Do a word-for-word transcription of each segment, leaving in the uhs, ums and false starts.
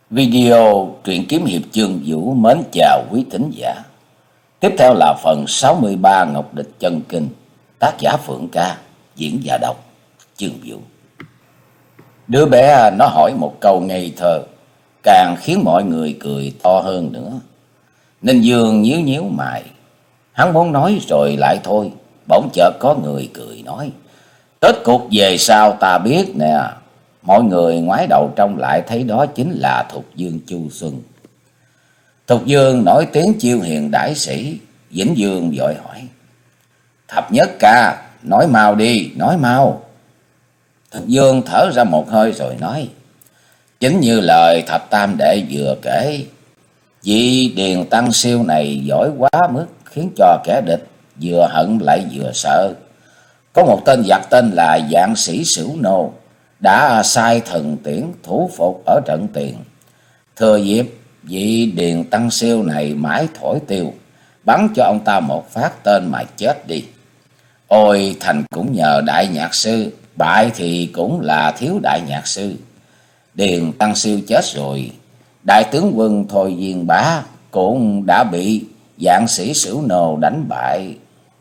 Video truyện kiếm hiệp chương vũ mến chào quý thính giả. Tiếp theo là phần sáu mươi ba Ngọc Địch chân kinh, tác giả Phượng Ca, diễn giả đọc chương vũ. Đứa bé nó hỏi một câu ngây thơ, càng khiến mọi người cười to hơn nữa. Ninh Dương nhíu nhíu mày, hắn muốn nói rồi lại thôi, bỗng chợt có người cười nói: "Kết cục về sau ta biết nè." Mọi người ngoái đầu trông lại thấy đó chính là Thục Dương Chu Xuân. Thục Dương nổi tiếng chiêu hiền đại sĩ. Vĩnh Dương vội hỏi: "Thập nhất ca, nói mau đi, nói mau." Thục Dương thở ra một hơi rồi nói: "Chính như lời thập tam đệ vừa kể, vị Điền Tăng Siêu này giỏi quá mức, khiến cho kẻ địch vừa hận lại vừa sợ. Có một tên giặc tên là Dạng Sĩ Sửu Nô đã sai thần tiễn thủ phục ở trận tiền. Thừa dịp vị Điền Tăng Siêu này mãi thổi tiêu, bắn cho ông ta một phát tên mà chết đi. Ôi thành cũng nhờ đại nhạc sư, bại thì cũng là thiếu đại nhạc sư. Điền Tăng Siêu chết rồi, đại tướng quân Thôi Viên Bá cũng đã bị Dạng Sĩ Sửu Nô đánh bại."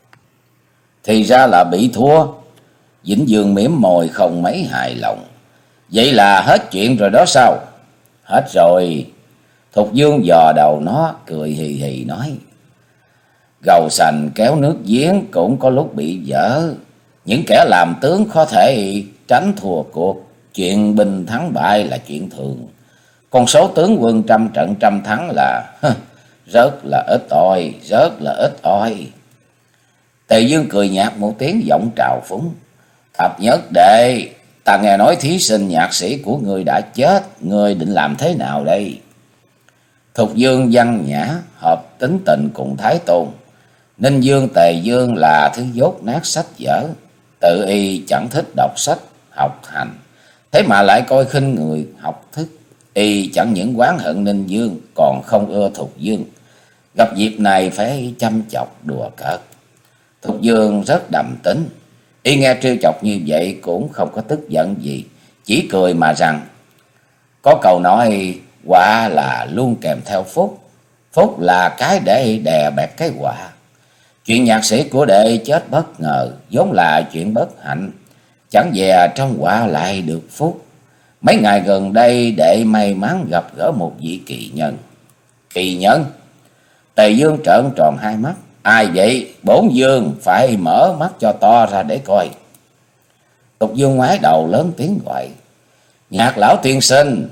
"Thì ra là bị thua." Vĩnh Dương mỉm môi không mấy hài lòng. "Vậy là hết chuyện rồi đó sao?" "Hết rồi." Thục Dương dò đầu nó cười hì hì nói: "Gầu sành kéo nước giếng cũng có lúc bị dở. Những kẻ làm tướng có thể tránh thua cuộc. Chuyện binh thắng bại là chuyện thường. Con số tướng quân trăm trận trăm thắng là rất là ít ỏi, rất là ít ỏi." Tề Dương cười nhạt một tiếng giọng trào phúng: "Thập nhất đệ, ta nghe nói thí sinh nhạc sĩ của ngươi đã chết, ngươi định làm thế nào đây?" Thục Dương văn nhã hợp tính tình cùng Thái Tôn. Ninh Dương Tề Dương là thứ dốt nát sách vở, tự y chẳng thích đọc sách học hành, thế mà lại coi khinh người học thức. Y chẳng những oán hận Ninh Dương, còn không ưa Thục Dương. Gặp dịp này phải chăm chọc đùa cợt. Thục Dương rất đầm tính, y nghe trêu chọc như vậy cũng không có tức giận gì, chỉ cười mà rằng: "Có câu nói quả là luôn kèm theo phúc, phúc là cái để đè bẹp cái quả. Chuyện nhạc sĩ của đệ chết bất ngờ vốn là chuyện bất hạnh, chẳng dè trong quả lại được phúc. Mấy ngày gần đây đệ may mắn gặp gỡ một vị kỳ nhân." "Kỳ nhân?" Tề Dương trợn tròn hai mắt: "Ai vậy? Bổn Dương phải mở mắt cho to ra để coi." Thục Dương ngoái đầu lớn tiếng gọi: "Nhạc lão tiên sinh!"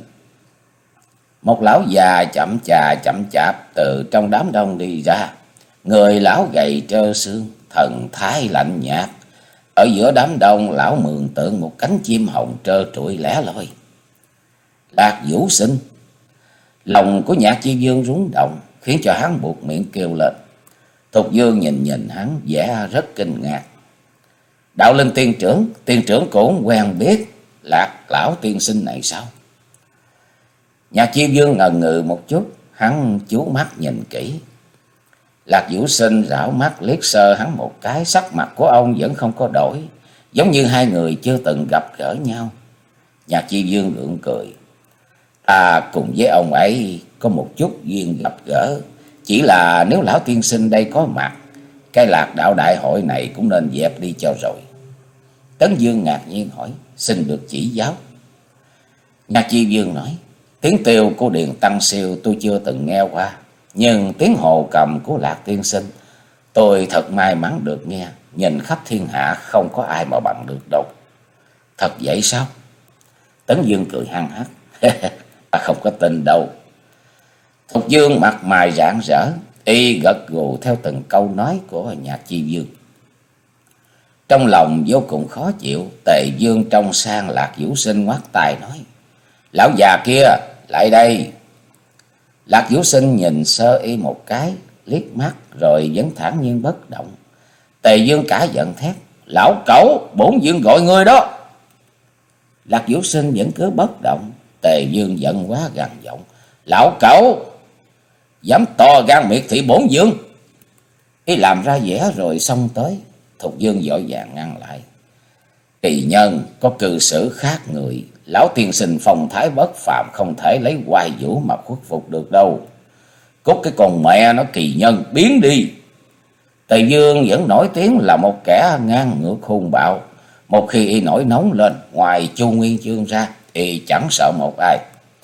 Một lão già chậm chà chậm chạp từ trong đám đông đi ra. Người lão gầy trơ xương, thần thái lạnh nhạt. Ở giữa đám đông, lão mường tượng một cánh chim hồng trơ trụi lẻ loi. Lạc Vũ Sinh. Lòng của Nhạc Chi Dương rúng động, khiến cho hắn buộc miệng kêu lên. Thục Dương nhìn nhìn hắn vẻ rất kinh ngạc. "Đạo Linh tiên trưởng, tiên trưởng cũng quen biết Lạc lão tiên sinh này sao?" Nhạc Chi Dương ngần ngừ một chút, hắn chú mắt nhìn kỹ. Lạc Vũ Sinh rảo mắt liếc sơ hắn một cái, sắc mặt của ông vẫn không có đổi, giống như hai người chưa từng gặp gỡ nhau. Nhạc Chi Dương gượng cười: "Ta cùng với ông ấy có một chút duyên gặp gỡ, chỉ là nếu lão tiên sinh đây có mặt, cái Lạc đạo đại hội này cũng nên dẹp đi cho rồi." Tấn Dương ngạc nhiên hỏi: "Xin được chỉ giáo." Nhạc Chi Dương nói: "Tiếng tiêu của Điền Tăng Siêu tôi chưa từng nghe qua, nhưng tiếng hồ cầm của Lạc tiên sinh tôi thật may mắn được nghe, nhìn khắp thiên hạ không có ai mà bằng được đâu." "Thật vậy sao?" Tấn Dương cười hăng hắc: "Ta không có tin đâu." Thục Dương mặt mày rạng rỡ, y gật gù theo từng câu nói của Nhạc Chi Dương. Trong lòng vô cùng khó chịu, Tề Dương trông sang Lạc Vũ Sinh ngoắt tay nói: "Lão già kia, lại đây." Lạc Vũ Sinh nhìn sơ y một cái, liếc mắt rồi vẫn thản nhiên bất động. Tề Dương cả giận thét: "Lão cẩu, bổn Dương gọi ngươi đó." Lạc Vũ Sinh vẫn cứ bất động. Tề Dương giận quá gằn giọng: "Lão cẩu, dám to gan miệt thị bổn Dương!" Y làm ra vẻ rồi xông tới. Thục Dương vội vàng ngăn lại: "Kỳ nhân có cư xử khác người, lão tiên sinh phong thái bất phàm, không thể lấy oai vũ mà khuất phục được đâu. Cút cái con mẹ nó kỳ nhân, biến đi. Tề Dương vẫn nổi tiếng là một kẻ ngang ngược hung bạo. Một khi y nổi nóng lên, ngoài Chu Nguyên Chương ra, y chẳng sợ một ai.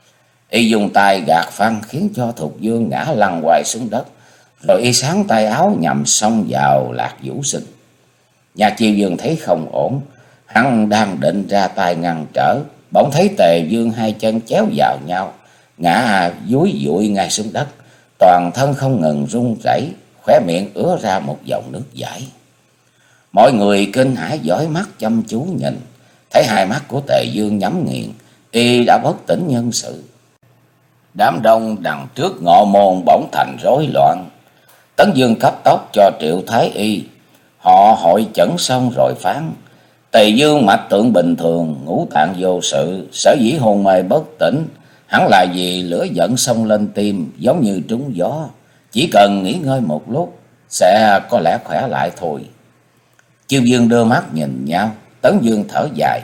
Y dùng tay gạt phăng khiến cho Thục Dương ngã lăn hoài xuống đất. Rồi y sáng tay áo nhằm xông vào Lạc Vũ Sinh. Nhạc Chiêu Dương thấy không ổn, hắn đang định ra tay ngăn trở, bỗng thấy Tề Dương hai chân chéo vào nhau, ngã dúi dụi ngay xuống đất, toàn thân không ngừng run rẩy, khóe miệng ứa ra một dòng nước dãi. Mọi người kinh hãi dõi mắt chăm chú nhìn, thấy hai mắt của Tề Dương nhắm nghiền, y đã bất tỉnh nhân sự. Đám đông đằng trước ngọ môn bỗng thành rối loạn. Tấn Dương cấp tốc cho Triệu Thái Y, họ hội chẩn xong rồi phán: Tề Dương mạch tượng bình thường, ngũ tạng vô sự, sở dĩ hôn mê bất tỉnh, hẳn là vì lửa giận xông lên tim, giống như trúng gió, chỉ cần nghỉ ngơi một lúc sẽ có lẽ khỏe lại thôi. Chiêu Dương đưa mắt nhìn nhau, Tấn Dương thở dài: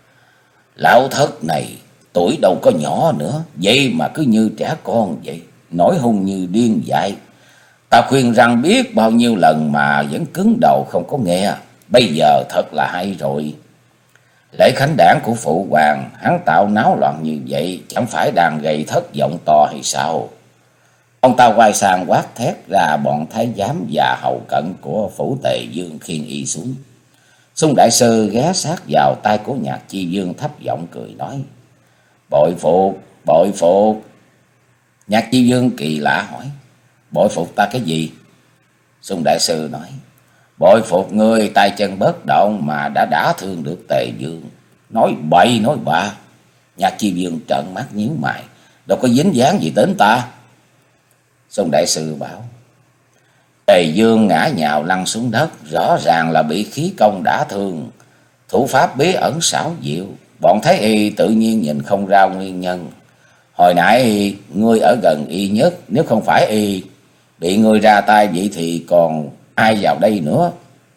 Lão thất này tuổi đâu có nhỏ nữa, vậy mà cứ như trẻ con vậy, nổi hung như điên dại. Ta khuyên rằng biết bao nhiêu lần mà vẫn cứng đầu không có nghe, bây giờ thật là hay rồi. Lễ khánh đản của phụ hoàng, hắn tạo náo loạn như vậy, chẳng phải đang gây thất vọng to hay sao? Ông ta quay sang quát thét ra bọn thái giám và hầu cận của phủ Tề Dương khiêng y xuống. Xung đại sư ghé sát vào tay của Nhạc Chi Dương thấp giọng cười nói: Bội phục, bội phục. Nhạc Chi Dương kỳ lạ hỏi: Bội phục ta cái gì? Xung đại sư nói: Bội phục ngươi tay chân bất động mà đã đả thương được Tề Dương. Nói bậy nói bạ. Nhạc Chi Dương trợn mắt nhíu mày: Đâu có dính dáng gì đến ta. Xung đại sư bảo: Tề Dương ngã nhào lăn xuống đất, rõ ràng là bị khí công đả thương, thủ pháp bí ẩn xảo diệu, bọn Thái Y tự nhiên nhìn không ra nguyên nhân. Hồi nãy ngươi ở gần y nhất, nếu không phải y bị ngươi ra tay vậy thì còn ai vào đây nữa?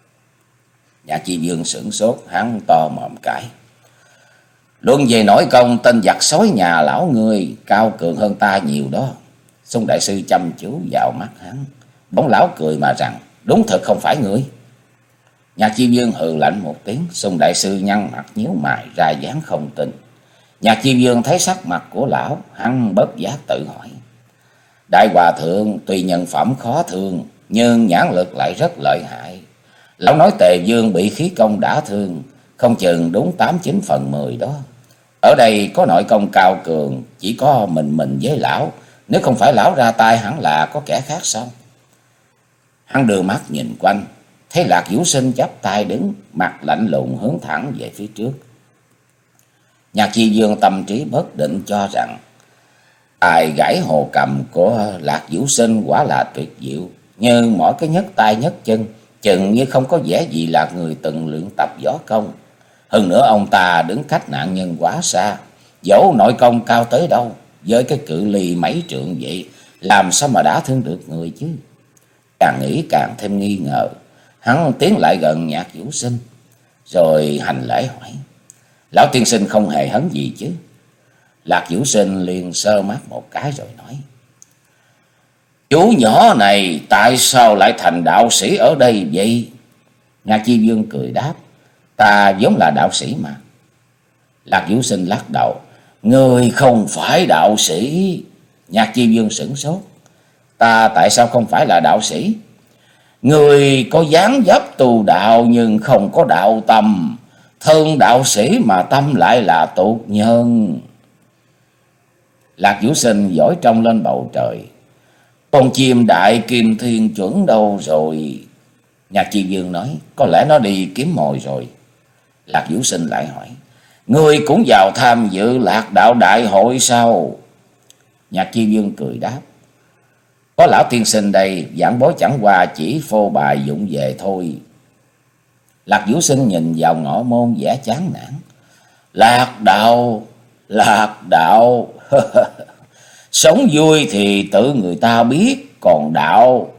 Nhạc Chi Dương sửng sốt, hắn to mồm cãi: Luận về nổi công, tên giặc sói nhà lão ngươi cao cường hơn ta nhiều đó. Xung đại sư chăm chú vào mắt hắn, bỗng lão cười mà rằng: Đúng thật không phải ngươi. Nhạc Chi Dương hừ lạnh một tiếng. Xung đại sư nhăn mặt nhíu mày ra dáng không tin. Nhạc Chi Dương thấy sắc mặt của lão, hắn bất giác tự hỏi: Đại hòa thượng tuy nhân phẩm khó thương, nhưng nhãn lực lại rất lợi hại. Lão nói Tề Dương bị khí công đả thương, không chừng đúng tám chín phần mười đó. Ở đây có nội công cao cường, chỉ có mình mình với lão, nếu không phải lão ra tay hẳn là có kẻ khác sao? Hắn đưa mắt nhìn quanh, thấy Lạc Vũ Sinh chắp tay đứng, mặt lạnh lùng hướng thẳng về phía trước. Nhạc Chi Dương tâm trí bất định cho rằng tài gãy hồ cầm của Lạc Vũ Sinh quả là tuyệt diệu, nhưng mỗi cái nhấc tay nhấc chân chừng như không có vẻ gì là người từng luyện tập võ công. Hơn nữa ông ta đứng cách nạn nhân quá xa, dẫu nội công cao tới đâu, với cái cự ly mấy trượng vậy, làm sao mà đả thương được người chứ? Càng nghĩ càng thêm nghi ngờ, hắn tiến lại gần Nhạc Vũ Sinh, rồi hành lễ hỏi: Lão tiên sinh không hề hấn gì chứ? Lạc Vũ Sinh liền sơ mắt một cái rồi nói: Chú nhỏ này tại sao lại thành đạo sĩ ở đây vậy? Nhạc Chi Dương cười đáp: Ta vốn là đạo sĩ mà. Lạc Vũ Sinh lắc đầu: Ngươi không phải đạo sĩ. Nhạc Chi Dương sửng sốt: Ta tại sao không phải là đạo sĩ? Ngươi có dáng dấp tu đạo nhưng không có đạo tâm, thân đạo sĩ mà tâm lại là tục nhân. Lạc Vũ Sinh dõi trông lên bầu trời: Con chim đại kim thiên chuẩn đâu rồi? Nhạc Chi Dương nói: Có lẽ nó đi kiếm mồi rồi. Lạc Vũ Sinh lại hỏi: Ngươi cũng vào tham dự Lạc đạo đại hội sao? Nhạc Chi Dương cười đáp: Có lão tiên sinh đây, giảng bối chẳng qua chỉ phô bài dụng về thôi. Lạc Vũ Sinh nhìn vào ngõ môn vẻ chán nản: Lạc đạo, lạc đạo. Sống vui thì tự người ta biết, còn đạo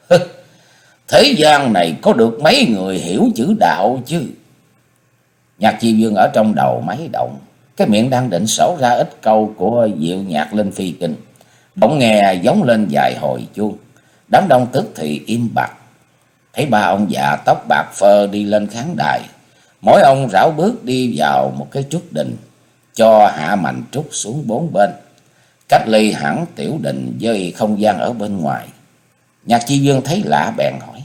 thế gian này có được mấy người hiểu chữ đạo chứ? Nhạc Chi Dương ở trong đầu máy động, cái miệng đang định sổ ra ít câu của Diệu Nhạc Linh Phi Kinh, bỗng nghe giống lên vài hồi chuông. Đám đông tức thì im bặt. Thấy ba ông già tóc bạc phơ đi lên khán đài, mỗi ông rảo bước đi vào một cái trúc đình, cho hạ mành trúc xuống bốn bên, cách ly hẳn tiểu đình với không gian ở bên ngoài. Nhạc Chi Dương thấy lạ bèn hỏi: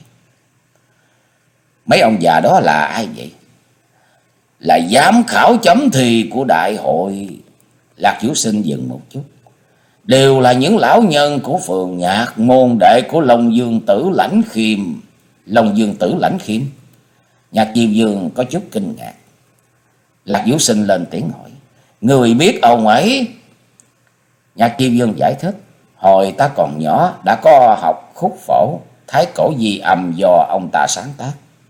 mấy ông già đó là ai vậy? Là giám khảo chấm thi của đại hội. Lạc Vũ Sinh dừng một chút. Đều là những lão nhân của phường nhạc, môn đệ của Long Dương Tử Lãnh Khiêm. Long Dương Tử Lãnh Khiêm? Nhạc Chi Dương có chút kinh ngạc. Lạc Vũ Sinh lên tiếng hỏi: người biết ông ấy? Nhạc Chi Dương giải thích: hồi ta còn nhỏ đã có học khúc phổ, Thái Cổ Di Âm do ông ta sáng tác.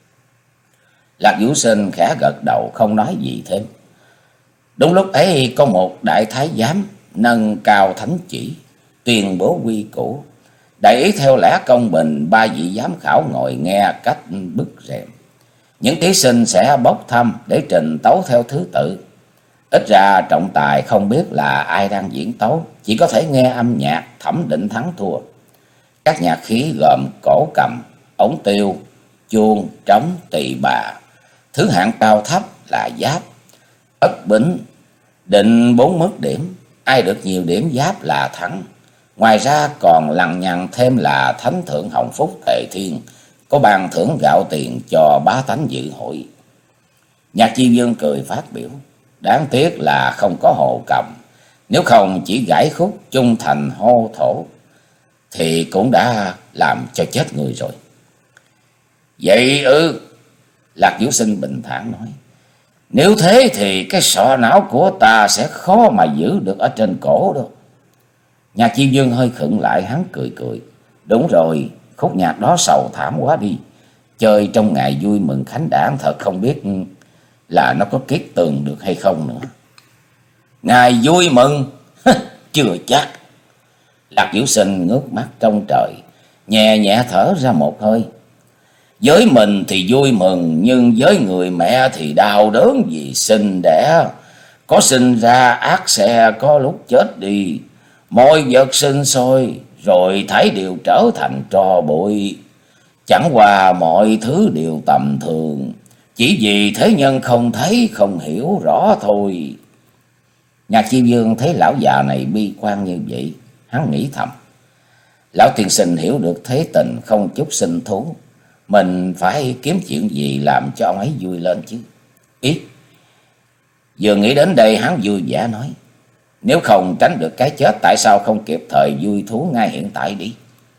Lạc Vũ Sinh khẽ gật đầu không nói gì thêm. Đúng lúc ấy có một đại thái giám nâng cao thánh chỉ, tuyên bố quy củ. Đại ý theo lẽ công bình, ba vị giám khảo ngồi nghe cách bức rèm. Những thí sinh sẽ bốc thăm để trình tấu theo thứ tự. Ít ra trọng tài không biết là ai đang diễn tấu, chỉ có thể nghe âm nhạc thẩm định thắng thua. Các nhạc khí gồm cổ cầm, ống tiêu, chuông, trống, tỳ bà. Thứ hạng cao thấp là giáp, ất, bính, định bốn mức điểm. Ai được nhiều điểm giáp là thắng. Ngoài ra còn lằng nhằng thêm là Thánh Thượng Hồng Phúc Tề Thiên có ban thưởng gạo tiền cho bá tánh dự hội. Nhạc Chi Dương cười phát biểu: đáng tiếc là không có hồ cầm, nếu không chỉ gãy khúc Chung Thành Hô Thổ thì cũng đã làm cho chết người rồi. Vậy ư? Lạc Vũ Sinh bình thản nói: nếu thế thì cái sọ não của ta sẽ khó mà giữ được ở trên cổ đâu. Nhạc Chi Dương hơi khựng lại, hắn cười cười: đúng rồi, khúc nhạc đó sầu thảm quá đi. Chơi trong ngày vui mừng khánh đản thật không biết là nó có kiết tường được hay không nữa. Ngày vui mừng? Chưa chắc. Lạc Vũ Sinh ngước mắt trong trời, nhẹ nhẹ thở ra một hơi. Với mình thì vui mừng, nhưng với người mẹ thì đau đớn vì sinh đẻ. Có sinh ra ác sẽ có lúc chết đi. Mọi vật sinh sôi rồi thấy đều trở thành tro bụi. Chẳng qua mọi thứ đều tầm thường, chỉ vì thế nhân không thấy không hiểu rõ thôi. Nhạc Chi Dương thấy lão già này bi quan như vậy, hắn nghĩ thầm: lão tiên sinh hiểu được thế tình, không chút sinh thú. Mình phải kiếm chuyện gì làm cho ông ấy vui lên chứ. Ý, vừa nghĩ đến đây hắn vui vẻ nói: nếu không tránh được cái chết, tại sao không kịp thời vui thú ngay hiện tại đi?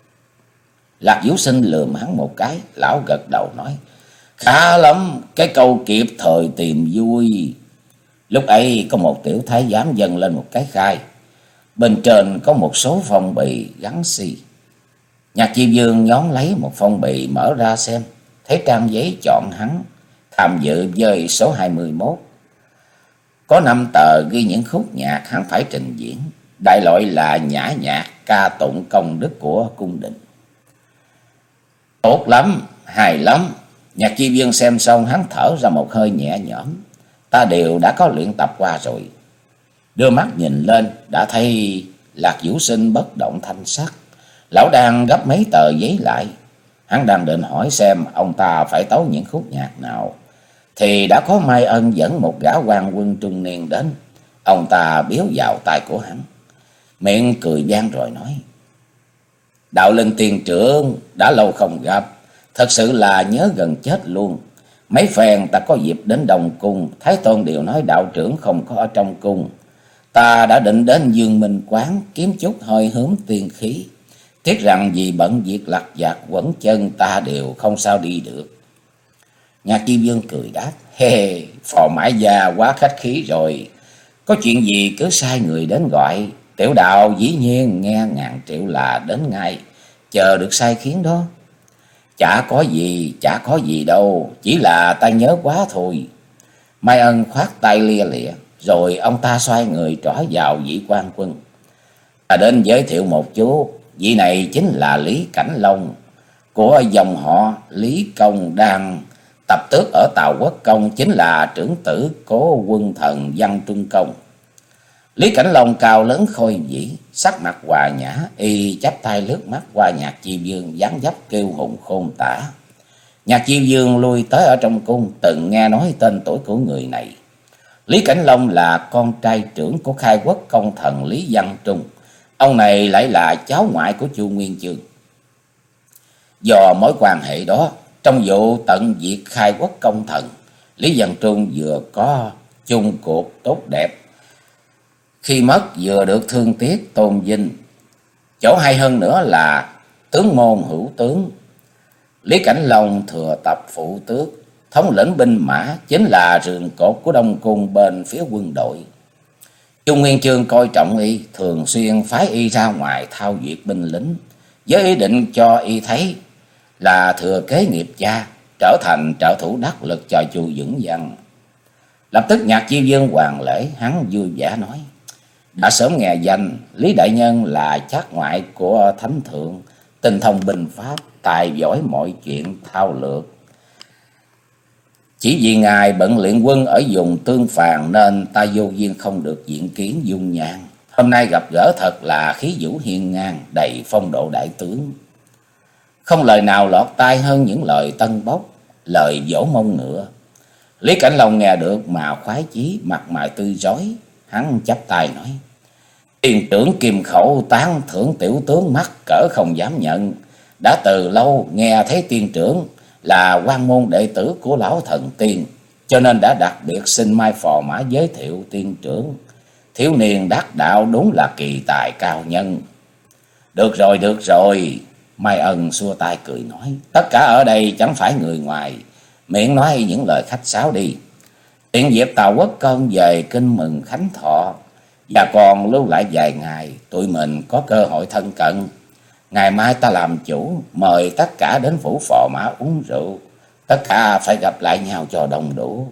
Lạc Vũ Sinh lườm hắn một cái, lão gật đầu nói: khá lắm, cái câu kịp thời tìm vui. Lúc ấy có một tiểu thái giám dâng lên một cái khai, bên trên có một số phong bì gắn xi. Nhạc Chi Dương nhón lấy một phong bì mở ra xem, thấy trang giấy chọn hắn tham dự với số hai mươi mốt. Có năm tờ ghi những khúc nhạc hắn phải trình diễn, đại loại là nhã nhạc ca tụng công đức của cung đình. Tốt lắm, hài lắm. Nhạc Chi Dương xem xong hắn thở ra một hơi nhẹ nhõm. Ta đều đã có luyện tập qua rồi. Đưa mắt nhìn lên, đã thấy Lạc Vũ Sinh bất động thanh sắc. Lão đang gấp mấy tờ giấy lại. Hắn đang định hỏi xem ông ta phải tấu những khúc nhạc nào, thì đã có Mai Ân dẫn một gã quan quân trung niên đến. Ông ta biếu vào tay của hắn, miệng cười vang rồi nói: đạo linh tiền trưởng, đã lâu không gặp, thật sự là nhớ gần chết luôn. Mấy phen ta có dịp đến Đông Cung, Thái Tôn đều nói đạo trưởng không có ở trong cung. Ta đã định đến Dương Minh Quán kiếm chút hơi hướng tiên khí, tiếc rằng vì bận việc lặt vặt quẩn chân ta đều không sao đi được. Nhạc Chi Dương cười đáp: hê, phò mãi già quá khách khí rồi, có chuyện gì cứ sai người đến gọi. Tiểu đạo dĩ nhiên nghe ngàn triệu là đến ngay, chờ được sai khiến đó. Chả có gì, chả có gì đâu, chỉ là ta nhớ quá thôi. Mai Ân khoát tay lia lịa, rồi ông ta xoay người trỏ vào vị quan quân. Ta đến giới thiệu một chút, vị này chính là Lý Cảnh Long, của dòng họ Lý Công đang Tập tước ở Tào Quốc Công chính là trưởng tử Cố Quân Thần Văn Trung Công. Lý Cảnh Long cao lớn khôi vĩ, sắc mặt hòa nhã, y chắp tay lướt mắt qua Nhạc Chi Vương dáng dấp kiêu hùng khôn tả. Nhạc Chi Vương lui tới ở trong cung, từng nghe nói tên tuổi của người này. Lý Cảnh Long là con trai trưởng của khai quốc công thần Lý Văn Trung. Ông này lại là cháu ngoại của Chu Nguyên Chương. Do mối quan hệ đó, trong vụ tận diệt khai quốc công thần, Lý Văn Trung vừa có chung cuộc tốt đẹp, khi mất vừa được thương tiếc tôn vinh. Chỗ hay hơn nữa là tướng môn hữu tướng. Lý Cảnh Long thừa tập phụ tước, thống lĩnh binh mã, chính là rường cột của Đông Cung bên phía quân đội. Chu Nguyên Chương coi trọng y, thường xuyên phái y ra ngoài thao duyệt binh lính, với ý định cho y thấy là thừa kế nghiệp cha, trở thành trợ thủ đắc lực cho Chu Vững Văn. Lập tức Nhạc Chi Vương hoàng lễ, hắn vui vẻ nói: đã sớm nghe danh Lý đại nhân là cháu ngoại của thánh thượng, tinh thông binh pháp, tài giỏi mọi chuyện thao lược. Chỉ vì ngài bận luyện quân ở vùng Tương Phàn nên ta vô duyên không được diện kiến dung nhan. Hôm nay gặp gỡ thật là khí vũ hiên ngang, đầy phong độ đại tướng. Không lời nào lọt tai hơn những lời tân bốc, lời dỗ mông ngựa. Lý Cảnh Long nghe được mà khoái chí, mặt mày tươi rói. Hắn chắp tay nói: tiền trưởng Kim Khẩu tán thưởng tiểu tướng mắc cỡ không dám nhận. Đã từ lâu nghe thấy tiên trưởng là quan môn đệ tử của lão thần tiên, cho nên đã đặc biệt xin mai phò mã giới thiệu tiên trưởng. Thiếu niên đắc đạo đúng là kỳ tài cao nhân. Được rồi, được rồi. Mai Ân xua tay cười nói: tất cả ở đây chẳng phải người ngoài, miệng nói những lời khách sáo đi. Tiện dịp Tào Quốc Công về kinh mừng khánh thọ, và còn lưu lại vài ngày, tụi mình có cơ hội thân cận. Ngày mai ta làm chủ, mời tất cả đến phủ phò mã uống rượu. Tất cả phải gặp lại nhau cho đông đủ.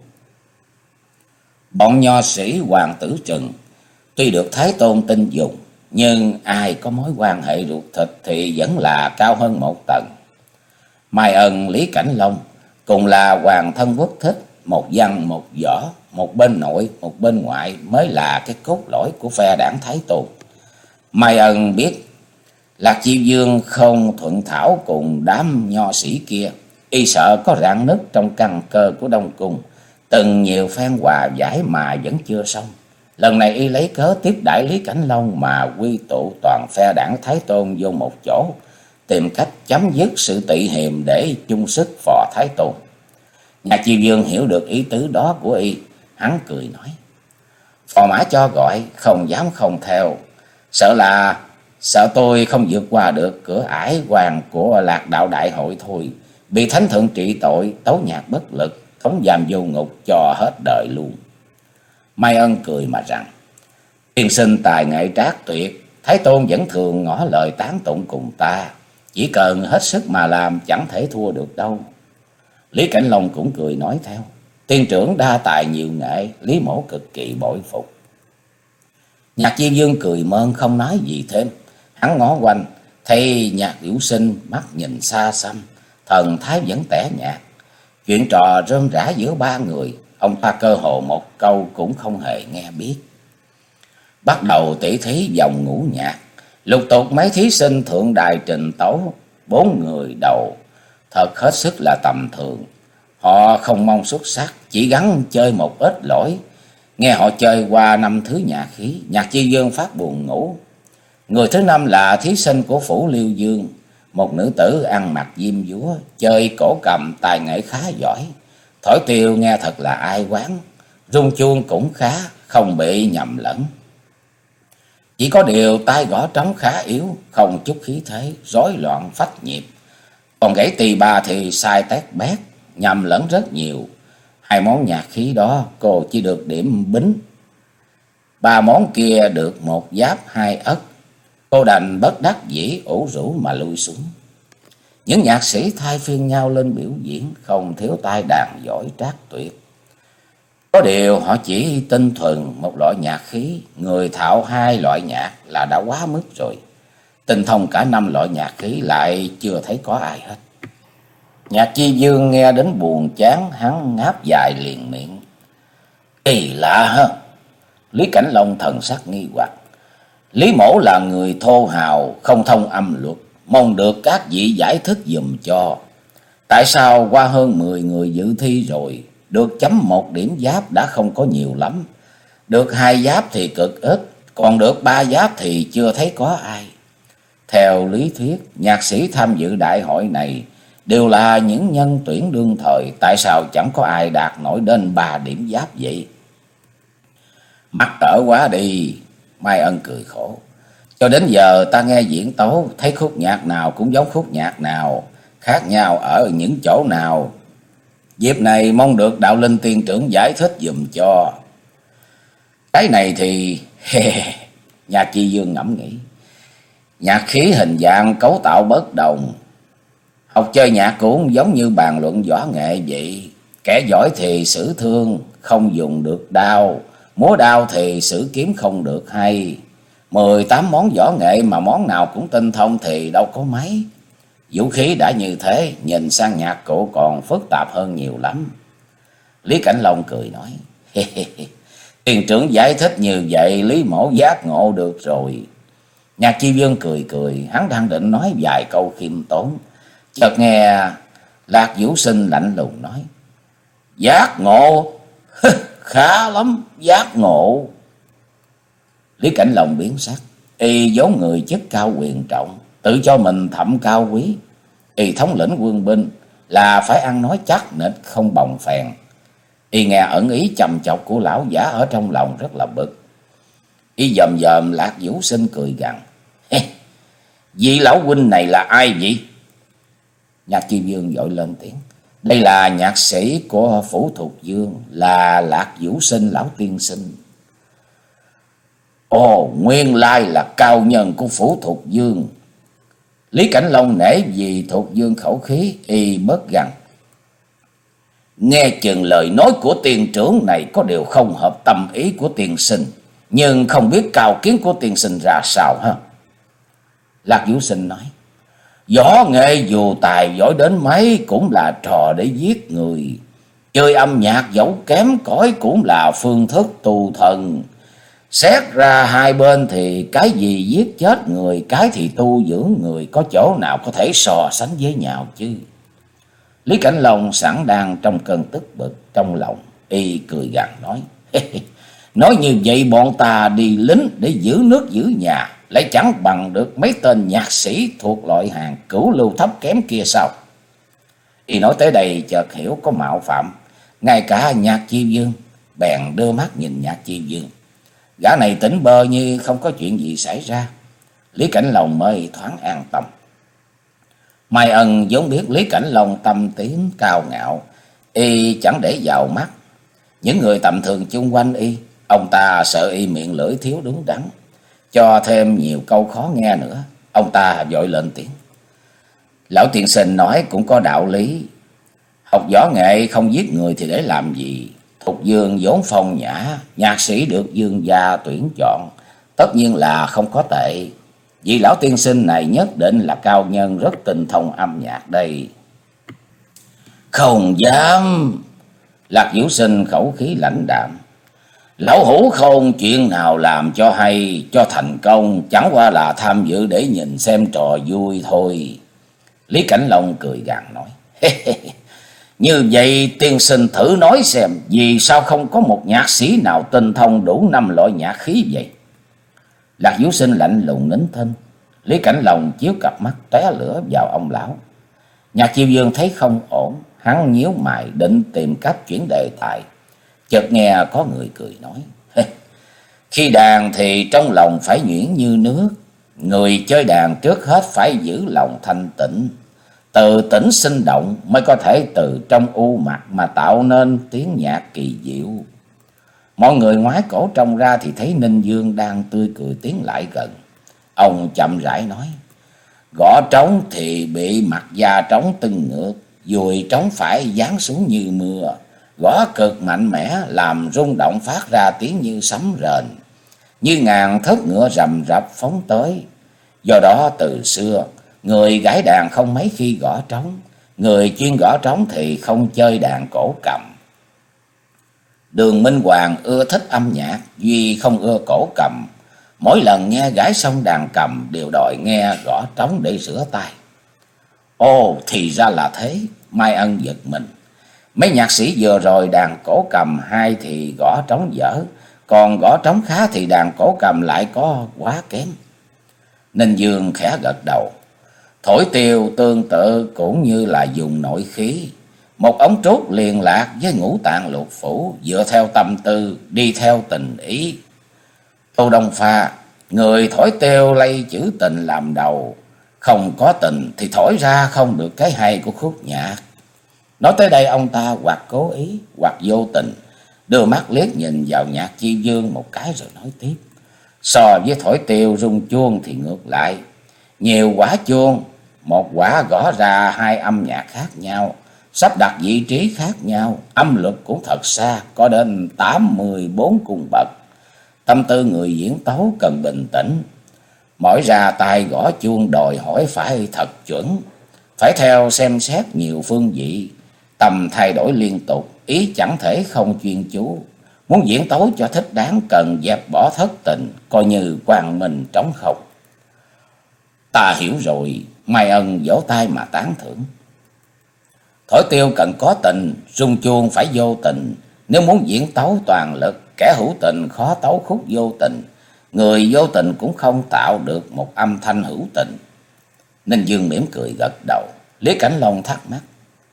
Bọn nho sĩ Hoàng Tử Trừng tuy được Thái Tôn tin dùng, nhưng ai có mối quan hệ ruột thịt thì vẫn là cao hơn một tầng. Mai Ân, Lý Cảnh Long cùng là hoàng thân quốc thích, một văn một võ, một bên nội một bên ngoại mới là cái cốt lõi của phe đảng Thái Tôn. Mai Ân biết Lạc Chi Vương không thuận thảo cùng đám nho sĩ kia, y sợ có rạn nứt trong căn cơ của Đông Cung. Từng nhiều phen hòa giải mà vẫn chưa xong. Lần này y lấy cớ tiếp đãi Lý Cảnh Long mà quy tụ toàn phe đảng Thái Tôn vô một chỗ, tìm cách chấm dứt sự tị hiềm để chung sức phò Thái Tôn. Nhạc Chi Vương hiểu được ý tứ đó của y, hắn cười nói: phò mã cho gọi, không dám không theo. Sợ là sợ tôi không vượt qua được cửa ải quan của Lạc Đạo Đại Hội thôi, bị Thánh Thượng trị tội, tấu nhạc bất lực, thống giam vô ngục cho hết đời luôn. Mai Ân cười mà rằng: tiên sinh tài nghệ trác tuyệt, Thái Tôn vẫn thường ngỏ lời tán tụng cùng ta, chỉ cần hết sức mà làm chẳng thể thua được đâu. Lý Cảnh Long cũng cười nói theo: tiên trưởng đa tài nhiều nghệ, Lý mỗ cực kỳ bội phục. Nhạc Chi Vương cười mơn không nói gì thêm. Hắn ngó quanh thấy Nhạc Liễu Sinh mắt nhìn xa xăm, thần thái vẫn tẻ nhạt. Chuyện trò rơm rã giữa ba người, ông ta cơ hồ một câu cũng không hề nghe biết. Bắt đầu tỉ thí vòng ngũ nhạc, lục tục mấy thí sinh thượng đài trình tấu. Bốn người đầu thật hết sức là tầm thường. Họ không mong xuất sắc, chỉ gắng chơi một ít lỗi. Nghe họ chơi qua năm thứ nhạc khí, Nhạc Chi Vương phát buồn ngủ. Người thứ năm là thí sinh của phủ Liêu Dương, một nữ tử ăn mặc diêm dúa, chơi cổ cầm tài nghệ khá giỏi, thổi tiêu nghe thật là ai quán, rung chuông cũng khá, không bị nhầm lẫn. Chỉ có điều tay gõ trống khá yếu, không chút khí thế, rối loạn phách nhịp. Còn gãy tỳ bà thì sai tét bét, nhầm lẫn rất nhiều. Hai món nhạc khí đó cô chỉ được điểm bính, ba món kia được một giáp hai ất. Cô đành bất đắc dĩ ủ rũ mà lui xuống. Những nhạc sĩ thay phiên nhau lên biểu diễn, không thiếu tay đàn giỏi trác tuyệt. Có điều họ chỉ tinh thuần một loại nhạc khí, người thạo hai loại nhạc là đã quá mức rồi. Tinh thông cả năm loại nhạc khí lại chưa thấy có ai hết. Nhạc Chi Dương nghe đến buồn chán, hắn ngáp dài liền miệng. Kỳ lạ ha. Lý Cảnh Long thần sắc nghi hoặc. Lý Mổ là người thô hào, không thông âm luật, mong được các vị giải thích giùm cho. Tại sao qua hơn mười người dự thi rồi, được chấm một điểm giáp đã không có nhiều lắm. Được hai giáp thì cực ít, còn được ba giáp thì chưa thấy có ai. Theo lý thuyết, nhạc sĩ tham dự đại hội này đều là những nhân tuyển đương thời, tại sao chẳng có ai đạt nổi đến ba điểm giáp vậy? Mắc cỡ quá đi, Mai Ân cười khổ. Cho đến giờ ta nghe diễn tấu, thấy khúc nhạc nào cũng giống khúc nhạc nào, khác nhau ở những chỗ nào. Dịp này mong được đạo linh tiên trưởng giải thích giùm cho. Cái này thì... Nhạc Chi Dương ngẫm nghĩ. Nhạc khí hình dạng cấu tạo bất đồng. Học chơi nhạc cũng giống như bàn luận võ nghệ vậy. Kẻ giỏi thì sử thương, không dùng được đao. Múa đao thì sử kiếm không được hay. Mười tám món võ nghệ mà món nào cũng tinh thông thì đâu có mấy. Vũ khí đã như thế, nhìn sang nhạc cụ còn phức tạp hơn nhiều lắm. Lý Cảnh Long cười nói. Tiền trưởng giải thích như vậy, Lý Mổ giác ngộ được rồi. Nhạc Chi Dương cười cười, hắn đang định nói vài câu khiêm tốn, chợt nghe Lạc Vũ Sinh lạnh lùng nói. Giác ngộ? Khá lắm, giác ngộ. Lý Cảnh Long biến sắc, y vốn người chức cao quyền trọng, tự cho mình thậm cao quý. Y thống lĩnh quân binh là phải ăn nói chắc nịch, không bồng phèn. Y nghe ẩn ý chầm chọc của lão giả ở trong lòng rất là bực. Y dòm dòm Lạc Vũ Sinh cười gằn. Vị lão huynh này là ai vậy? Nhạc Chi Dương vội lên tiếng. Đây là nhạc sĩ của Phủ Thục Dương, là Lạc Vũ Sinh lão tiên sinh. Ồ, nguyên lai là cao nhân của Phủ Thục Dương. Lý Cảnh Long nể vì Thục Dương khẩu khí, y bớt gằn. Nghe chừng lời nói của tiền trưởng này có điều không hợp tâm ý của tiên sinh, nhưng không biết cao kiến của tiên sinh ra sao ha? Lạc Vũ Sinh nói. Võ nghệ dù tài giỏi đến mấy cũng là trò để giết người. Chơi âm nhạc dẫu kém cỏi cũng là phương thức tu thần. Xét ra hai bên thì cái gì giết chết người, cái thì tu dưỡng người, có chỗ nào có thể so sánh với nhau chứ? Lý Cảnh Long sẵn đang trong cơn tức bực trong lòng, y cười gằn nói. Nói như vậy bọn ta đi lính để giữ nước giữ nhà, lại chẳng bằng được mấy tên nhạc sĩ thuộc loại hàng cửu lưu thấp kém kia sao? Y nói tới đây chợt hiểu có mạo phạm, ngay cả Nhạc Chi Dương bèn đưa mắt nhìn Nhạc Chi Dương. Gã này tỉnh bơ như không có chuyện gì xảy ra. Lý Cảnh Long mới thoáng an tâm. Mai Ân vốn biết Lý Cảnh Long tâm tín cao ngạo, y chẳng để vào mắt. Những người tầm thường chung quanh y, ông ta sợ y miệng lưỡi thiếu đứng đắn, cho thêm nhiều câu khó nghe nữa. Ông ta vội lên tiếng. Lão tiên sinh nói cũng có đạo lý. Học võ nghệ không giết người thì để làm gì? Thục Dương vốn phong nhã, nhạc sĩ được dương gia tuyển chọn, tất nhiên là không có tệ. Vì lão tiên sinh này nhất định là cao nhân rất tinh thông âm nhạc đây. Không dám. Lạc Vũ Sinh khẩu khí lãnh đạm. Lão hủ không chuyện nào làm cho hay, cho thành công, chẳng qua là tham dự để nhìn xem trò vui thôi. Lý Cảnh Long cười gằn nói. Như vậy tiên sinh thử nói xem, vì sao không có một nhạc sĩ nào tinh thông đủ năm loại nhạc khí vậy? Lạc Vũ Sinh lạnh lùng nín thinh. Lý Cảnh Long chiếu cặp mắt tóe lửa vào ông lão. Nhạc Chiêu Dương thấy không ổn, hắn nhíu mày định tìm cách chuyển đề tài. Chợt nghe có người cười nói. Khi đàn thì trong lòng phải nhuyễn như nước. Người chơi đàn trước hết phải giữ lòng thanh tịnh. Từ tĩnh sinh động mới có thể từ trong u mặt mà tạo nên tiếng nhạc kỳ diệu. Mọi người ngoái cổ trông ra thì thấy Ninh Dương đang tươi cười tiến lại gần. Ông chậm rãi nói. Gõ trống thì bị mặt da trống tưng ngược, dùi trống phải giáng xuống như mưa. Gõ cực mạnh mẽ làm rung động phát ra tiếng như sấm rền, như ngàn thớt ngựa rầm rập phóng tới. Do đó từ xưa người gãi đàn không mấy khi gõ trống, Người chuyên gõ trống thì không chơi đàn cổ cầm. Đường Minh Hoàng ưa thích âm nhạc, duy không ưa cổ cầm. Mỗi lần nghe gái xong đàn cầm đều đòi nghe gõ trống để rửa tay. Ồ, thì ra là thế. Mai Ân giật mình. Mấy nhạc sĩ vừa rồi đàn cổ cầm hay thì gõ trống dở, còn gõ trống khá thì đàn cổ cầm lại có quá kém. Ninh Dương khẽ gật đầu. Thổi tiêu tương tự cũng như là dùng nội khí. Một ống trúc liền lạc với ngũ tạng lục phủ, dựa theo tâm tư, đi theo tình ý. Tô Đông Pha, người thổi tiêu lay chữ tình làm đầu. Không có tình thì thổi ra không được cái hay của khúc nhạc. Nói tới đây ông ta hoặc cố ý hoặc vô tình đưa mắt liếc nhìn vào Nhạc Chi Dương một cái rồi nói tiếp. So với thổi tiêu rung chuông thì ngược lại. Nhiều quả chuông, một quả gõ ra hai âm nhạc khác nhau, sắp đặt vị trí khác nhau, âm lực cũng thật xa, có đến tám mươi bốn cung bậc. Tâm tư người diễn tấu cần bình tĩnh. Mỗi ra tay gõ chuông đòi hỏi phải thật chuẩn, phải theo xem xét nhiều phương vị, tầm thay đổi liên tục, ý chẳng thể không chuyên chú. Muốn diễn tấu cho thích đáng cần dẹp bỏ thất tình, coi như quang minh trống không. Ta hiểu rồi. Mai Ân vỗ tay mà tán thưởng. Thổi tiêu cần có tình, rung chuông phải vô tình. Nếu muốn diễn tấu toàn lực, kẻ hữu tình khó tấu khúc vô tình. Người vô tình cũng không tạo được một âm thanh hữu tình. Ninh Dương mỉm cười gật đầu. Lý Cảnh Long thắc mắc.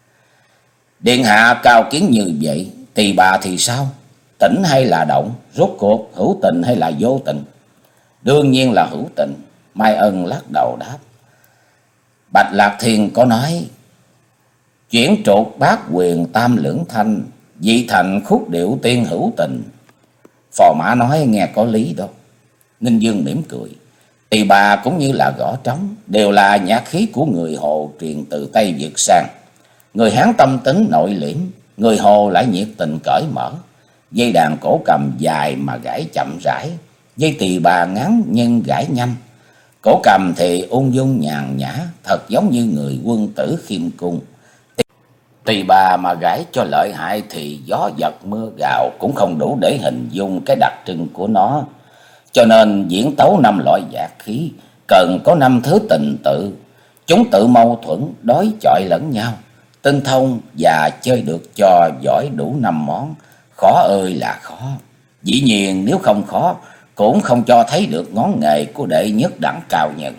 Điện hạ cao kiến như vậy, tỳ bà thì sao? Tỉnh hay là động? Rốt cuộc hữu tình hay là vô tình? Đương nhiên là hữu tình. Mai Ân lắc đầu đáp. Bạch Lạc Thiên có nói, chuyển trột bát quyền tam lưỡng thanh, dị thành khúc điệu tiên hữu tình. Phò mã nói nghe có lý đâu. Ninh Dương mỉm cười. Tỳ bà cũng như là gõ trống, đều là nhạc khí của người Hồ truyền từ Tây Việt sang. Người Hán tâm tính nội liễm, người Hồ lại nhiệt tình cởi mở. Dây đàn cổ cầm dài mà gãy chậm rãi, dây tỳ bà ngắn nhưng gãy nhanh. Cổ cầm thì ung dung nhàn nhã, thật giống như người quân tử khiêm cung. Tỳ bà mà gãy cho lợi hại thì gió giật mưa gào cũng không đủ để hình dung cái đặc trưng của nó. Cho nên diễn tấu năm loại nhạc khí cần có năm thứ tình tự. Chúng tự mâu thuẫn, đối chọi lẫn nhau, tinh thông và chơi được cho giỏi đủ năm món. Khó ơi là khó. Dĩ nhiên nếu không khó cũng không cho thấy được ngón nghề của đệ nhất đẳng cao nhân.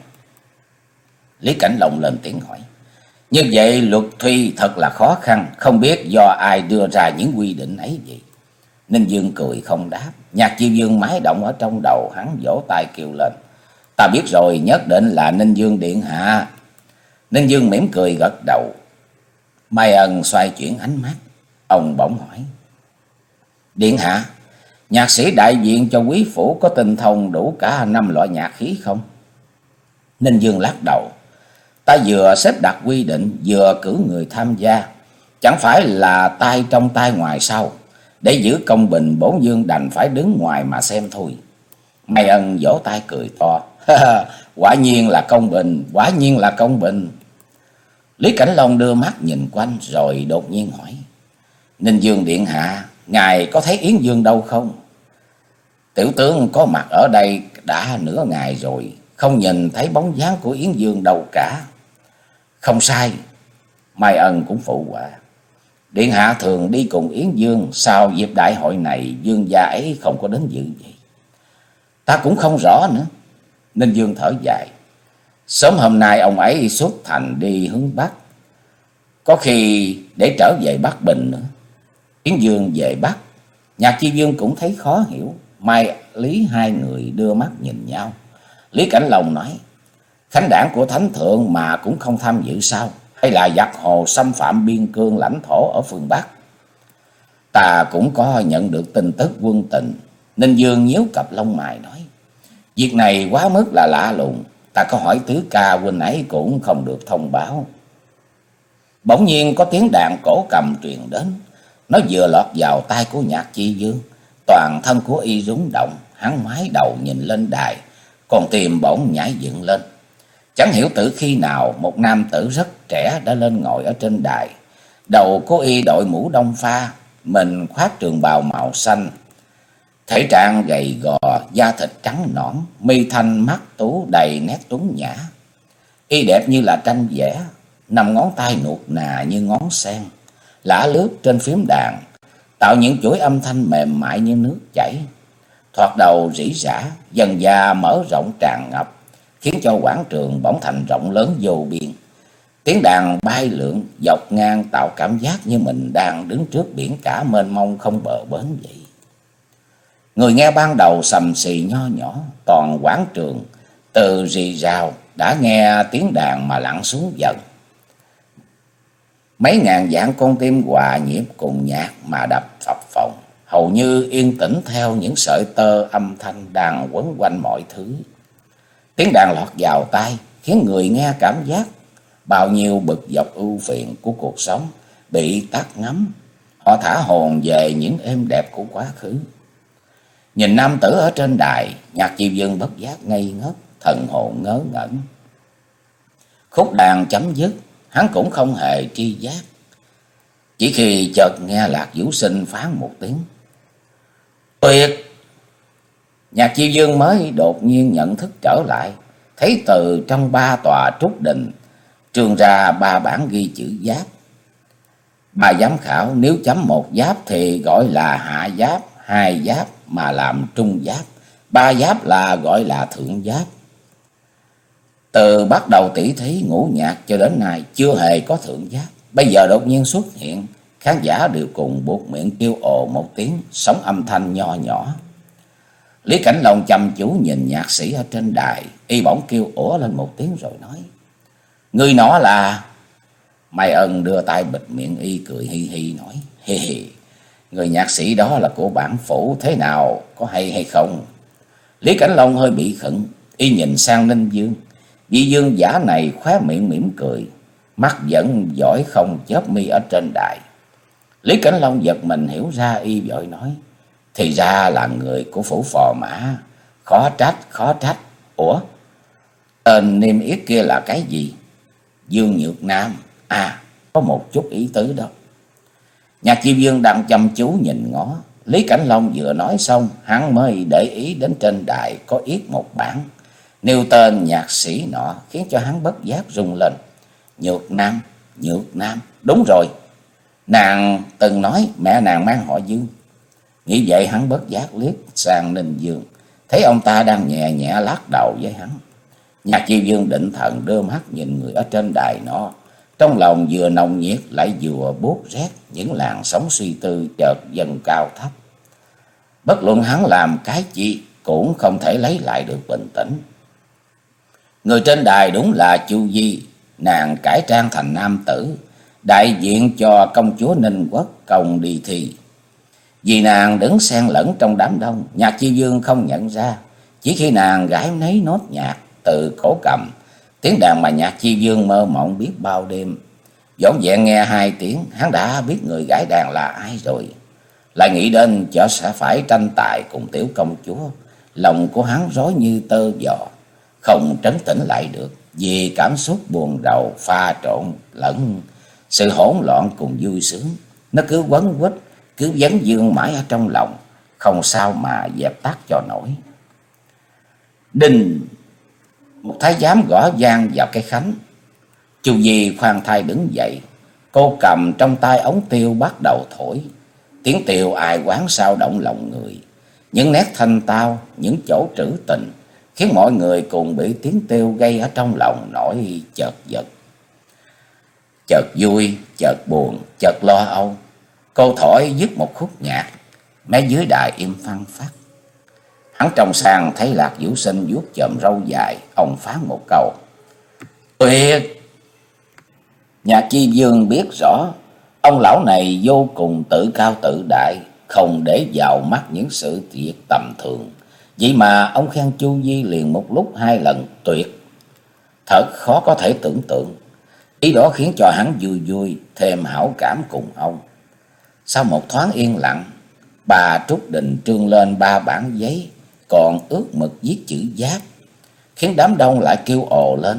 Lý Cảnh Long lên tiếng hỏi. Như vậy luật thi thật là khó khăn, không biết do ai đưa ra những quy định ấy vậy? Ninh Dương cười không đáp. Nhạc Chi Dương mái động ở trong đầu hắn, vỗ tay kêu lên. Ta biết rồi, nhất định là Ninh Dương điện hạ. Ninh Dương mỉm cười gật đầu. Mai Ân xoay chuyển ánh mắt, ông bỗng hỏi. Điện hạ, nhạc sĩ đại diện cho quý phủ có tinh thông đủ cả năm loại nhạc khí không? Ninh Dương lắc đầu. Ta vừa xếp đặt quy định, vừa cử người tham gia, chẳng phải là tay trong tay ngoài sau. Để giữ công bình, bổn vương đành phải đứng ngoài mà xem thôi. Mai Ân vỗ tay cười to. Quả nhiên là công bình, quả nhiên là công bình. Lý Cảnh Long đưa mắt nhìn quanh rồi đột nhiên hỏi. Ninh Dương điện hạ, ngài có thấy Yến Dương đâu không? Tiểu tướng có mặt ở đây đã nửa ngày rồi, không nhìn thấy bóng dáng của Yến Dương đâu cả. Không sai. Mai Ân cũng phụ họa. Điện hạ thường đi cùng Yến Dương, sao dịp đại hội này Dương gia ấy không có đến dự vậy? Ta cũng không rõ nữa. Ninh Dương thở dài. Sớm hôm nay ông ấy xuất thành đi hướng Bắc, có khi để trở về Bắc Bình nữa. Yến Dương về Bắc. Nhạc Chi Dương cũng thấy khó hiểu. Mai Lý hai người đưa mắt nhìn nhau. Lý Cảnh Long nói. Khánh đảng của Thánh Thượng mà cũng không tham dự sao? Hay là giặc Hồ xâm phạm biên cương lãnh thổ ở phương Bắc? Ta cũng có nhận được tin tức quân tình. Ninh Dương nhíu cặp lông mày nói. Việc này quá mức là lạ lùng. Ta có hỏi tứ ca huynh ấy cũng không được thông báo. Bỗng nhiên có tiếng đàn cổ cầm truyền đến. Nó vừa lọt vào tai của Nhạc Chi Dương. Toàn thân của y rúng động. Hắn ngoái đầu nhìn lên đài, còn tim bỗng nhảy dựng lên. Chẳng hiểu từ khi nào một nam tử rất trẻ đã lên ngồi ở trên đài. Đầu có y đội mũ đông pha, mình khoác trường bào màu xanh. Thể trạng gầy gò, da thịt trắng nõn, mi thanh mắt tú đầy nét tuấn nhã. Y đẹp như là tranh vẽ, năm ngón tay nuột nà như ngón sen, lả lướt trên phím đàn, tạo những chuỗi âm thanh mềm mại như nước chảy. Thoạt đầu rỉ rả, dần dà mở rộng tràn ngập, khiến cho quảng trường bỗng thành rộng lớn vô biên. Tiếng đàn bay lượn dọc ngang tạo cảm giác như mình đang đứng trước biển cả mênh mông không bờ bến vậy. Người nghe ban đầu sầm sì nho nhỏ, toàn quảng trường từ rì rào đã nghe tiếng đàn mà lặn xuống dần. Mấy ngàn vạn con tim hòa nhịp cùng nhạc mà đập phập phồng, hầu như yên tĩnh theo những sợi tơ âm thanh đang quấn quanh mọi thứ. Tiếng đàn lọt vào tai khiến người nghe cảm giác bao nhiêu bực dọc ưu phiền của cuộc sống bị tắt ngấm. Họ thả hồn về những êm đẹp của quá khứ. Nhìn nam tử ở trên đài, Nhạc Chi Dương bất giác ngây ngất, thần hồn ngớ ngẩn. Khúc đàn chấm dứt, hắn cũng không hề tri giác. Chỉ khi chợt nghe Lạc Vũ Sinh phán một tiếng tuyệt, Nhạc Chi Dương mới đột nhiên nhận thức trở lại, thấy từ trong ba tòa trúc đình trương ra ba bản ghi chữ giáp. Ba giám khảo nếu chấm một giáp thì gọi là hạ giáp, hai giáp mà làm trung giáp, ba giáp là gọi là thượng giáp. Từ bắt đầu tỷ thí ngũ nhạc cho đến nay chưa hề có thượng giáp, bây giờ đột nhiên xuất hiện, khán giả đều cùng buộc miệng kêu ồ một tiếng, sóng âm thanh nho nhỏ. Lý Cảnh Long chăm chú nhìn nhạc sĩ ở trên đài, y bỗng kêu ủa lên một tiếng rồi nói: người nó là... Mai Ân đưa tay bịt miệng y, cười hi hi nói: hi hi, người nhạc sĩ đó là của bản phủ, thế nào, có hay hay không? Lý Cảnh Long hơi bị khựng, y nhìn sang Ninh Dương. Vị dương giả này khóe miệng mỉm cười, mắt vẫn dõi không chớp mi ở trên đài. Lý Cảnh Long giật mình hiểu ra, y vội nói: thì ra là người của phủ Phò Mã, khó trách, khó trách. Ủa, tên niêm yết kia là cái gì? Dương Nhược Nam. À, có một chút ý tứ đó. Nhạc Chi Dương đang chăm chú nhìn ngó. Lý Cảnh Long vừa nói xong, hắn mới để ý đến trên đài có yết một bản, nêu tên nhạc sĩ nọ, khiến cho hắn bất giác rung lên. Nhược Nam, Nhược Nam, đúng rồi, nàng từng nói mẹ nàng mang họ Dương. Nghĩ vậy hắn bất giác liếc sang Ninh Dương, thấy ông ta đang nhẹ nhẹ lắc đầu với hắn. Nhạc Chi Dương định thần đưa mắt nhìn người ở trên đài nọ, trong lòng vừa nồng nhiệt lại vừa buốt rét, những làn sóng suy tư chợt dần cao thấp. Bất luận hắn làm cái gì cũng không thể lấy lại được bình tĩnh. Người trên đài đúng là Chu Di, nàng cải trang thành nam tử, đại diện cho công chúa Ninh Quốc công đi thi. Vì nàng đứng xen lẫn trong đám đông, Nhạc Chi Dương không nhận ra. Chỉ khi nàng gãi nấy nốt nhạc từ cổ cầm, tiếng đàn mà Nhạc Chi Dương mơ mộng biết bao đêm, vỏn vẹn nghe hai tiếng, hắn đã biết người gãi đàn là ai rồi. Lại nghĩ đến chợ sẽ phải tranh tài cùng tiểu công chúa, lòng của hắn rối như tơ vò, không trấn tĩnh lại được, vì cảm xúc buồn rầu pha trộn lẫn sự hỗn loạn cùng vui sướng. Nó cứ quấn quýt, cứ vấn vương mãi ở trong lòng, không sao mà dẹp tắt cho nổi. Đinh! Một thái giám gõ vang vào cái khánh. Chu Di khoan thai đứng dậy, cô cầm trong tay ống tiêu bắt đầu thổi. Tiếng tiêu ai quán sao động lòng người, những nét thanh tao, những chỗ trữ tình, khiến mọi người cùng bị tiếng tiêu gây ở trong lòng nổi chợt giật, chợt vui, chợt buồn, chợt lo âu. Cô thổi dứt một khúc nhạc, mé dưới đài im phăng phắc. Hắn trong sang thấy Lạc Vũ Sinh vuốt chòm râu dài, ông phán một câu: tuyệt. Nhạc Chi Dương biết rõ ông lão này vô cùng tự cao tự đại, không để vào mắt những sự việc tầm thường. Vậy mà ông khen Chu Di liền một lúc hai lần tuyệt, thật khó có thể tưởng tượng. Ý đó khiến cho hắn vui vui, thêm hảo cảm cùng ông. Sau một thoáng yên lặng, bà Trúc Đình trương lên ba bản giấy còn ướt mực viết chữ giáp, khiến đám đông lại kêu ồ lên.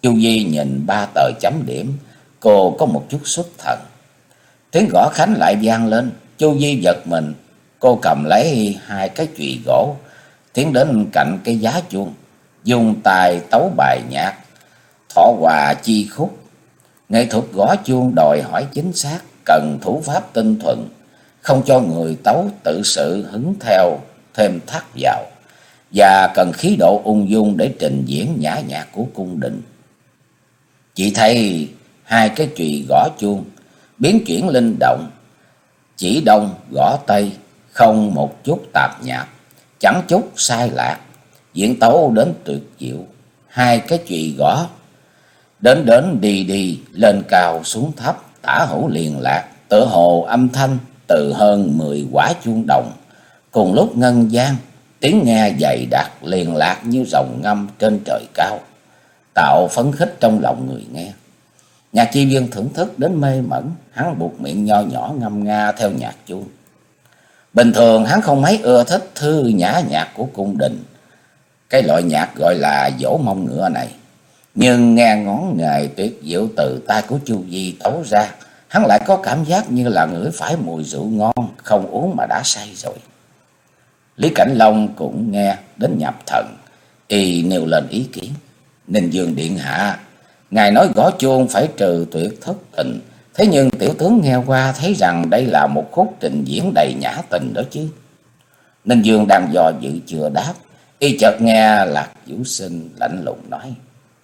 Chu Di nhìn ba tờ chấm điểm, cô có một chút xuất thần. Tiếng gõ khánh lại vang lên, Chu Di giật mình, cô cầm lấy hai cái chùy gỗ, tiến đến cạnh cái giá chuông, dùng tay tấu bài nhạc Thọ Hòa Chi Khúc. Nghệ thuật gõ chuông đòi hỏi chính xác, cần thủ pháp tinh thuần, không cho người tấu tự sự hứng theo thêm thắt vào, và cần khí độ ung dung để trình diễn nhã nhạc của cung đình. Chỉ thấy hai cái chùy gõ chuông biến chuyển linh động, chỉ đông gõ tây, không một chút tạp nhạp, chẳng chút sai lạc, diễn tấu đến tuyệt diệu. Hai cái chùy gõ đến đến đi đi, lên cao xuống thấp, tả hữu liền lạc, tựa hồ âm thanh từ hơn mười quả chuông đồng cùng lúc ngân vang, tiếng nghe dày đặc liền lạc như rồng ngâm trên trời cao, tạo phấn khích trong lòng người nghe. Nhạc chi viên thưởng thức đến mê mẩn, hắn buộc miệng nho nhỏ ngâm nga theo nhạc chuông. Bình thường hắn không mấy ưa thích thư nhã nhạc của cung đình, cái loại nhạc gọi là dỗ mông ngựa này, nhưng nghe ngón nghề tuyệt diệu từ tay của Chu Di tấu ra, hắn lại có cảm giác như là ngửi phải mùi rượu ngon, không uống mà đã say rồi. Lý Cảnh Long cũng nghe đến nhập thần, y nêu lên ý kiến: Ninh Dương điện hạ, ngài nói gõ chuông phải trừ tuyệt thất tình, thế nhưng tiểu tướng nghe qua thấy rằng đây là một khúc trình diễn đầy nhã tình đó chứ. Ninh Dương đang dò dự chưa đáp, y chợt nghe Lạc Vũ Sinh lạnh lùng nói: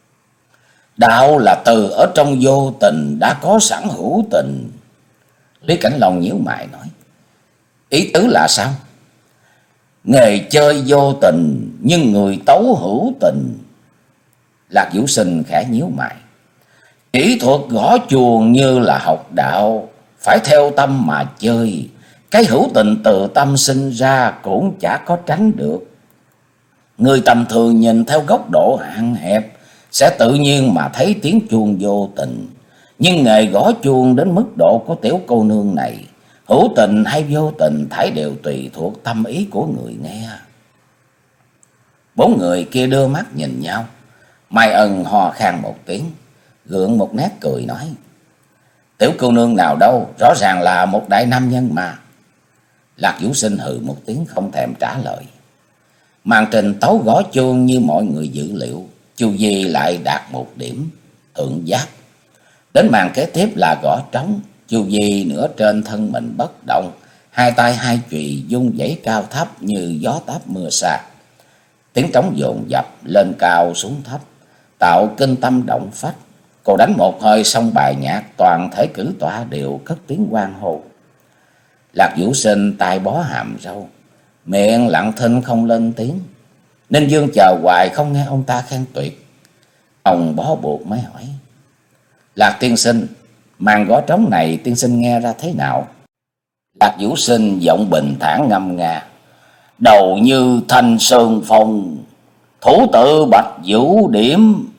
đạo là từ ở trong vô tình đã có sẵn hữu tình. Lý Cảnh Long nhíu mày nói: ý tứ là sao? Nghề chơi vô tình nhưng người tấu hữu tình. Lạc Vũ Sinh khẽ nhíu mày: kỹ thuật gõ chuông như là học đạo, phải theo tâm mà chơi, cái hữu tình từ tâm sinh ra cũng chả có tránh được. Người tầm thường nhìn theo góc độ hạn hẹp sẽ tự nhiên mà thấy tiếng chuông vô tình, nhưng nghề gõ chuông đến mức độ của tiểu cô nương này, hữu tình hay vô tình thảy đều tùy thuộc tâm ý của người nghe. Bốn người kia đưa mắt nhìn nhau, Mai Ân ho khan một tiếng, gượng một nét cười nói: tiểu cô nương nào đâu, rõ ràng là một đại nam nhân mà. Lạc Vũ Sinh hừ một tiếng không thèm trả lời. Màn trình tấu gõ chuông như mọi người dự liệu, Chu Di lại đạt một điểm thượng giáp. Đến màn kế tiếp là gõ trống. Chu Di nửa trên thân mình bất động, hai tay hai chùy dung dãy cao thấp như gió táp mưa xa. Tiếng trống dồn dập lên cao xuống thấp, tạo kinh tâm động phách. Cô đánh một hơi xong bài nhạc, toàn thể cử tọa đều cất tiếng hoan hô. Lạc Vũ Sinh tai bó hàm râu, miệng lặng thinh không lên tiếng. Ninh Dương chờ hoài không nghe ông ta khen tuyệt, ông bó buộc mới hỏi: Lạc tiên sinh, màn gõ trống này tiên sinh nghe ra thế nào? Lạc Vũ Sinh giọng bình thản ngâm nga: đầu như thanh sơn phong, thủ tự bạch vũ điểm.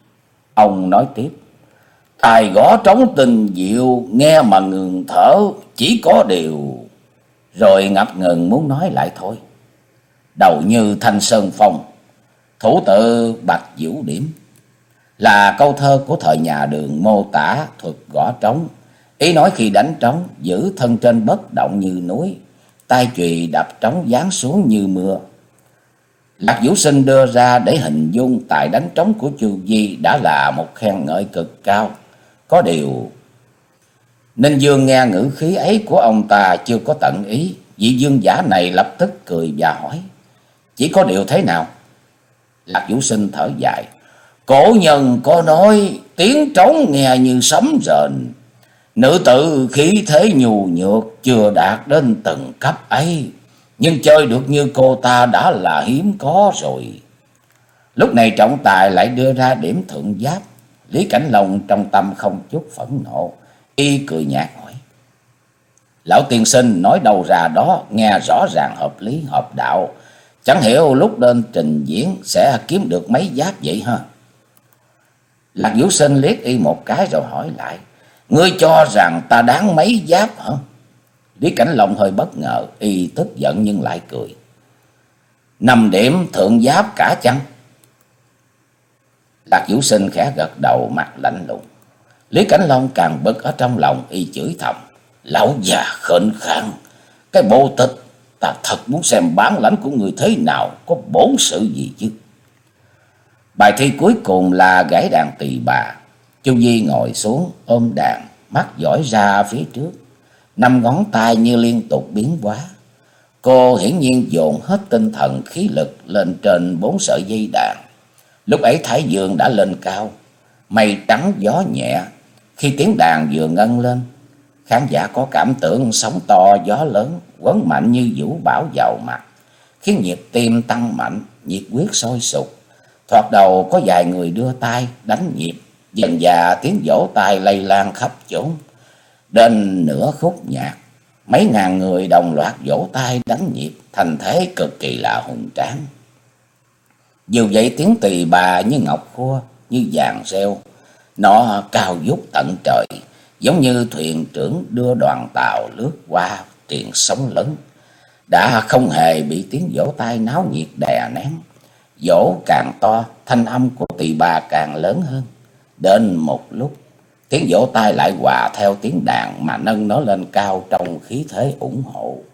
Ông nói tiếp: tài gõ trống tình diệu, nghe mà ngừng thở, chỉ có điều. Rồi ngập ngừng muốn nói lại thôi. Đầu như thanh sơn phong, thủ tự bạch vũ điểm là câu thơ của thời nhà Đường mô tả thuật gõ trống. Ý nói khi đánh trống, giữ thân trên bất động như núi, tay chùy đập trống giáng xuống như mưa. Lạc Vũ Sinh đưa ra để hình dung tài đánh trống của Chu Di đã là một khen ngợi cực cao. Có điều Ninh Dương nghe ngữ khí ấy của ông ta chưa có tận ý, vị vương giả này lập tức cười và hỏi: chỉ có điều thế nào? Lạc Vũ Sinh thở dài: cổ nhân có nói, tiếng trống nghe như sấm rền, nữ tử khí thế nhu nhược, chưa đạt đến từng cấp ấy, nhưng chơi được như cô ta đã là hiếm có rồi. Lúc này trọng tài lại đưa ra điểm thượng giáp. Lý Cảnh Long trong tâm không chút phẫn nộ, y cười nhạt hỏi: lão tiên sinh nói đâu ra đó, nghe rõ ràng hợp lý hợp đạo, chẳng hiểu lúc lên trình diễn sẽ kiếm được mấy giáp vậy ha? Lạc Vũ Sinh liếc y một cái rồi hỏi lại: ngươi cho rằng ta đáng mấy giáp hả? Lý Cảnh Long hơi bất ngờ, y tức giận nhưng lại cười: năm điểm thượng giáp cả chăng? Lạc Vũ Sinh khẽ gật đầu, mặt lạnh lùng. Lý Cảnh Long càng bực ở trong lòng, y chửi thầm: lão già khệnh khạng, cái bộ tịch, ta thật muốn xem bản lãnh của người thế nào, có bổn sự gì chứ. Bài thi cuối cùng là gảy đàn tỳ bà. Chu Di ngồi xuống ôm đàn, mắt dõi ra phía trước, năm ngón tay như liên tục biến hóa. Cô hiển nhiên dồn hết tinh thần khí lực lên trên bốn sợi dây đàn. Lúc ấy thái dương đã lên cao, mây trắng gió nhẹ. Khi tiếng đàn vừa ngân lên, khán giả có cảm tưởng sóng to gió lớn quấn mạnh như vũ bão vào mặt, khiến nhịp tim tăng mạnh, nhiệt huyết sôi sục. Thoạt đầu có vài người đưa tay đánh nhịp, dần dà tiếng vỗ tay lây lan khắp chốn. Đến nửa khúc nhạc, mấy ngàn người đồng loạt vỗ tay đánh nhịp, thành thế cực kỳ là hùng tráng. Dù vậy tiếng tỳ bà như ngọc khua, như vàng reo, nó cao vút tận trời, giống như thuyền trưởng đưa đoàn tàu lướt qua triền sóng lớn, đã không hề bị tiếng vỗ tay náo nhiệt đè nén. Vỗ càng to, thanh âm của tỳ bà càng lớn hơn. Đến một lúc, tiếng vỗ tay lại hòa theo tiếng đàn mà nâng nó lên cao trong khí thế ủng hộ.